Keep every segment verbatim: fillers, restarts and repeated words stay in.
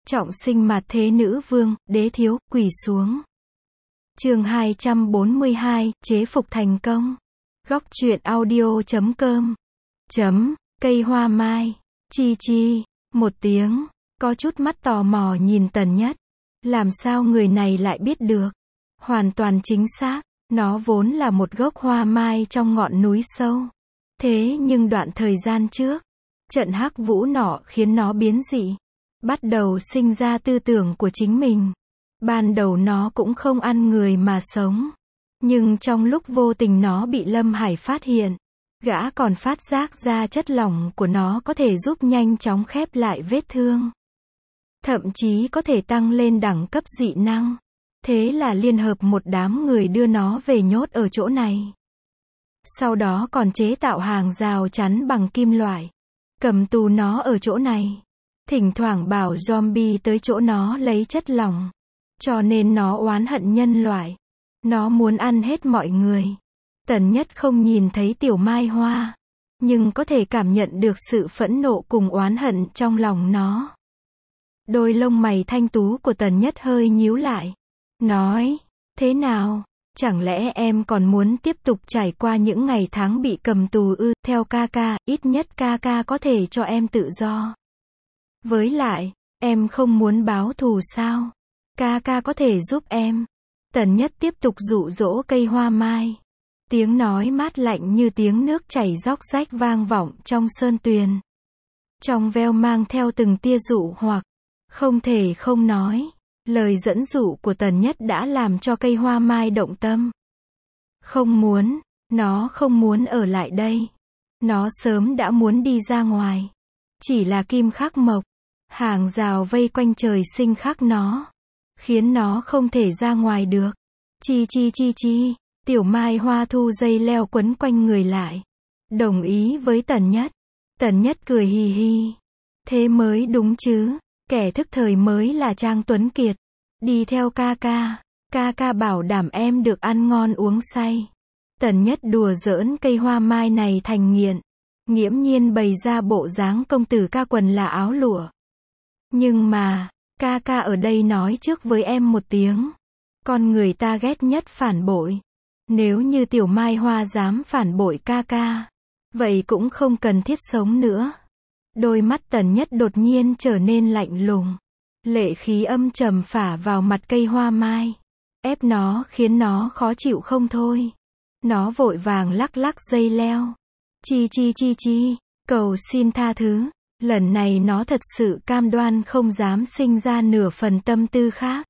Trọng sinh mạt thế nữ vương, đế thiếu, quỳ xuống. Chương hai trăm bốn mươi hai, chế phục thành công. Góc truyện audio chấm com. Chấm, cây hoa mai. Chi chi, một tiếng, có chút mắt tò mò nhìn Tần Nhất. Làm sao người này lại biết được? Hoàn toàn chính xác, nó vốn là một gốc hoa mai trong ngọn núi sâu. Thế nhưng đoạn thời gian trước, trận hắc vũ nọ khiến nó biến dị. Bắt đầu sinh ra tư tưởng của chính mình. Ban đầu nó cũng không ăn người mà sống. Nhưng trong lúc vô tình nó bị Lâm Hải phát hiện. Gã còn phát giác ra chất lỏng của nó có thể giúp nhanh chóng khép lại vết thương. Thậm chí có thể tăng lên đẳng cấp dị năng. Thế là liên hợp một đám người đưa nó về nhốt ở chỗ này. Sau đó còn chế tạo hàng rào chắn bằng kim loại. Cầm tù nó ở chỗ này. Thỉnh thoảng bảo zombie tới chỗ nó lấy chất lỏng. Cho nên nó oán hận nhân loại. Nó muốn ăn hết mọi người. Tần Nhất không nhìn thấy Tiểu Mai Hoa. Nhưng có thể cảm nhận được sự phẫn nộ cùng oán hận trong lòng nó. Đôi lông mày thanh tú của Tần Nhất hơi nhíu lại. Nói, thế nào? Chẳng lẽ em còn muốn tiếp tục trải qua những ngày tháng bị cầm tù ư? Theo ca ca, ít nhất ca ca có thể cho em tự do. Với lại, em không muốn báo thù sao? Ca ca có thể giúp em. Tần Nhất tiếp tục dụ dỗ cây hoa mai. Tiếng nói mát lạnh như tiếng nước chảy róc rách vang vọng trong sơn tuyền. Trong veo mang theo từng tia dụ hoặc. Không thể không nói. Lời dẫn dụ của Tần Nhất đã làm cho cây hoa mai động tâm. Không muốn. Nó không muốn ở lại đây. Nó sớm đã muốn đi ra ngoài. Chỉ là kim khắc mộc. Hàng rào vây quanh trời sinh khắc nó. Khiến nó không thể ra ngoài được. Chi chi chi chi. Tiểu Mai Hoa thu dây leo quấn quanh người lại. Đồng ý với Tần Nhất. Tần Nhất cười hì hì. Thế mới đúng chứ. Kẻ thức thời mới là Trang Tuấn Kiệt. Đi theo ca ca. Ca ca bảo đảm em được ăn ngon uống say. Tần Nhất đùa giỡn cây hoa mai này thành nghiện. Nghiễm nhiên bày ra bộ dáng công tử ca quần là áo lụa. Nhưng mà, ca ca ở đây nói trước với em một tiếng. Con người ta ghét nhất phản bội. Nếu như Tiểu Mai Hoa dám phản bội ca ca, vậy cũng không cần thiết sống nữa. Đôi mắt Tần Nhất đột nhiên trở nên lạnh lùng. Lệ khí âm trầm phả vào mặt cây hoa mai. Ép nó khiến nó khó chịu không thôi. Nó vội vàng lắc lắc dây leo. Chi chi chi chi, cầu xin tha thứ. Lần này nó thật sự cam đoan không dám sinh ra nửa phần tâm tư khác.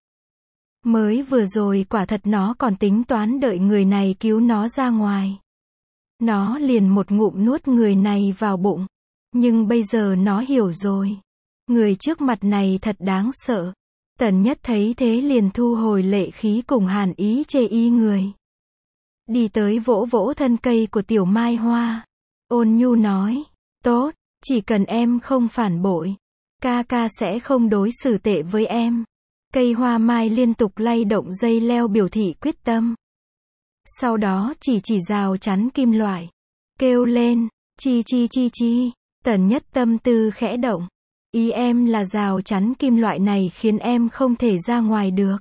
Mới vừa rồi quả thật nó còn tính toán đợi người này cứu nó ra ngoài. Nó liền một ngụm nuốt người này vào bụng. Nhưng bây giờ nó hiểu rồi. Người trước mặt này thật đáng sợ. Tần Nhất thấy thế liền thu hồi lệ khí cùng hàn ý chê y người. Đi tới vỗ vỗ thân cây của Tiểu Mai Hoa. Ôn nhu nói, tốt, chỉ cần em không phản bội, ca ca sẽ không đối xử tệ với em. Cây hoa mai liên tục lay động dây leo biểu thị quyết tâm. Sau đó chỉ chỉ rào chắn kim loại. Kêu lên, chi chi chi chi. Tần Nhất tâm tư khẽ động. Ý em là rào chắn kim loại này khiến em không thể ra ngoài được.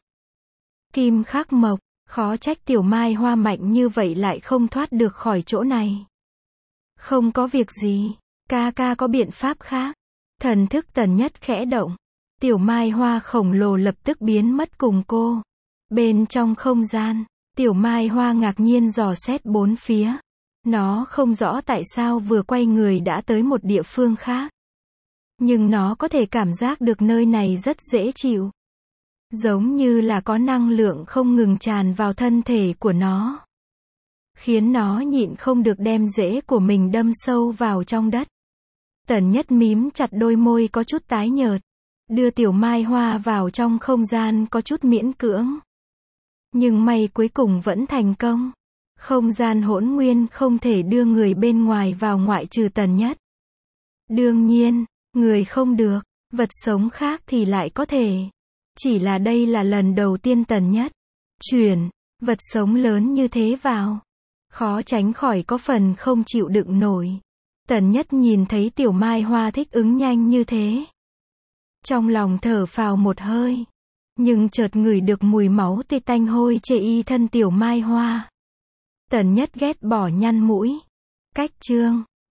Kim khắc mộc, khó trách Tiểu Mai Hoa mạnh như vậy lại không thoát được khỏi chỗ này. Không có việc gì, ca ca có biện pháp khác. Thần thức Tần Nhất khẽ động. Tiểu Mai Hoa khổng lồ lập tức biến mất cùng cô. Bên trong không gian, Tiểu Mai Hoa ngạc nhiên dò xét bốn phía. Nó không rõ tại sao vừa quay người đã tới một địa phương khác. Nhưng nó có thể cảm giác được nơi này rất dễ chịu. Giống như là có năng lượng không ngừng tràn vào thân thể của nó. Khiến nó nhịn không được đem rễ của mình đâm sâu vào trong đất. Tần Nhất mím chặt đôi môi có chút tái nhợt. Đưa Tiểu Mai Hoa vào trong không gian có chút miễn cưỡng. Nhưng may cuối cùng vẫn thành công. Không gian hỗn nguyên không thể đưa người bên ngoài vào ngoại trừ Tần Nhất. Đương nhiên, người không được, vật sống khác thì lại có thể. Chỉ là đây là lần đầu tiên Tần Nhất chuyển vật sống lớn như thế vào. Khó tránh khỏi có phần không chịu đựng nổi. Tần Nhất nhìn thấy Tiểu Mai Hoa thích ứng nhanh như thế. Trong lòng thở phào một hơi. Nhưng chợt ngửi được mùi máu tươi tanh hôi chê y thân tiểu Mai Hoa. Tần Nhất ghét bỏ nhăn mũi. Cách chương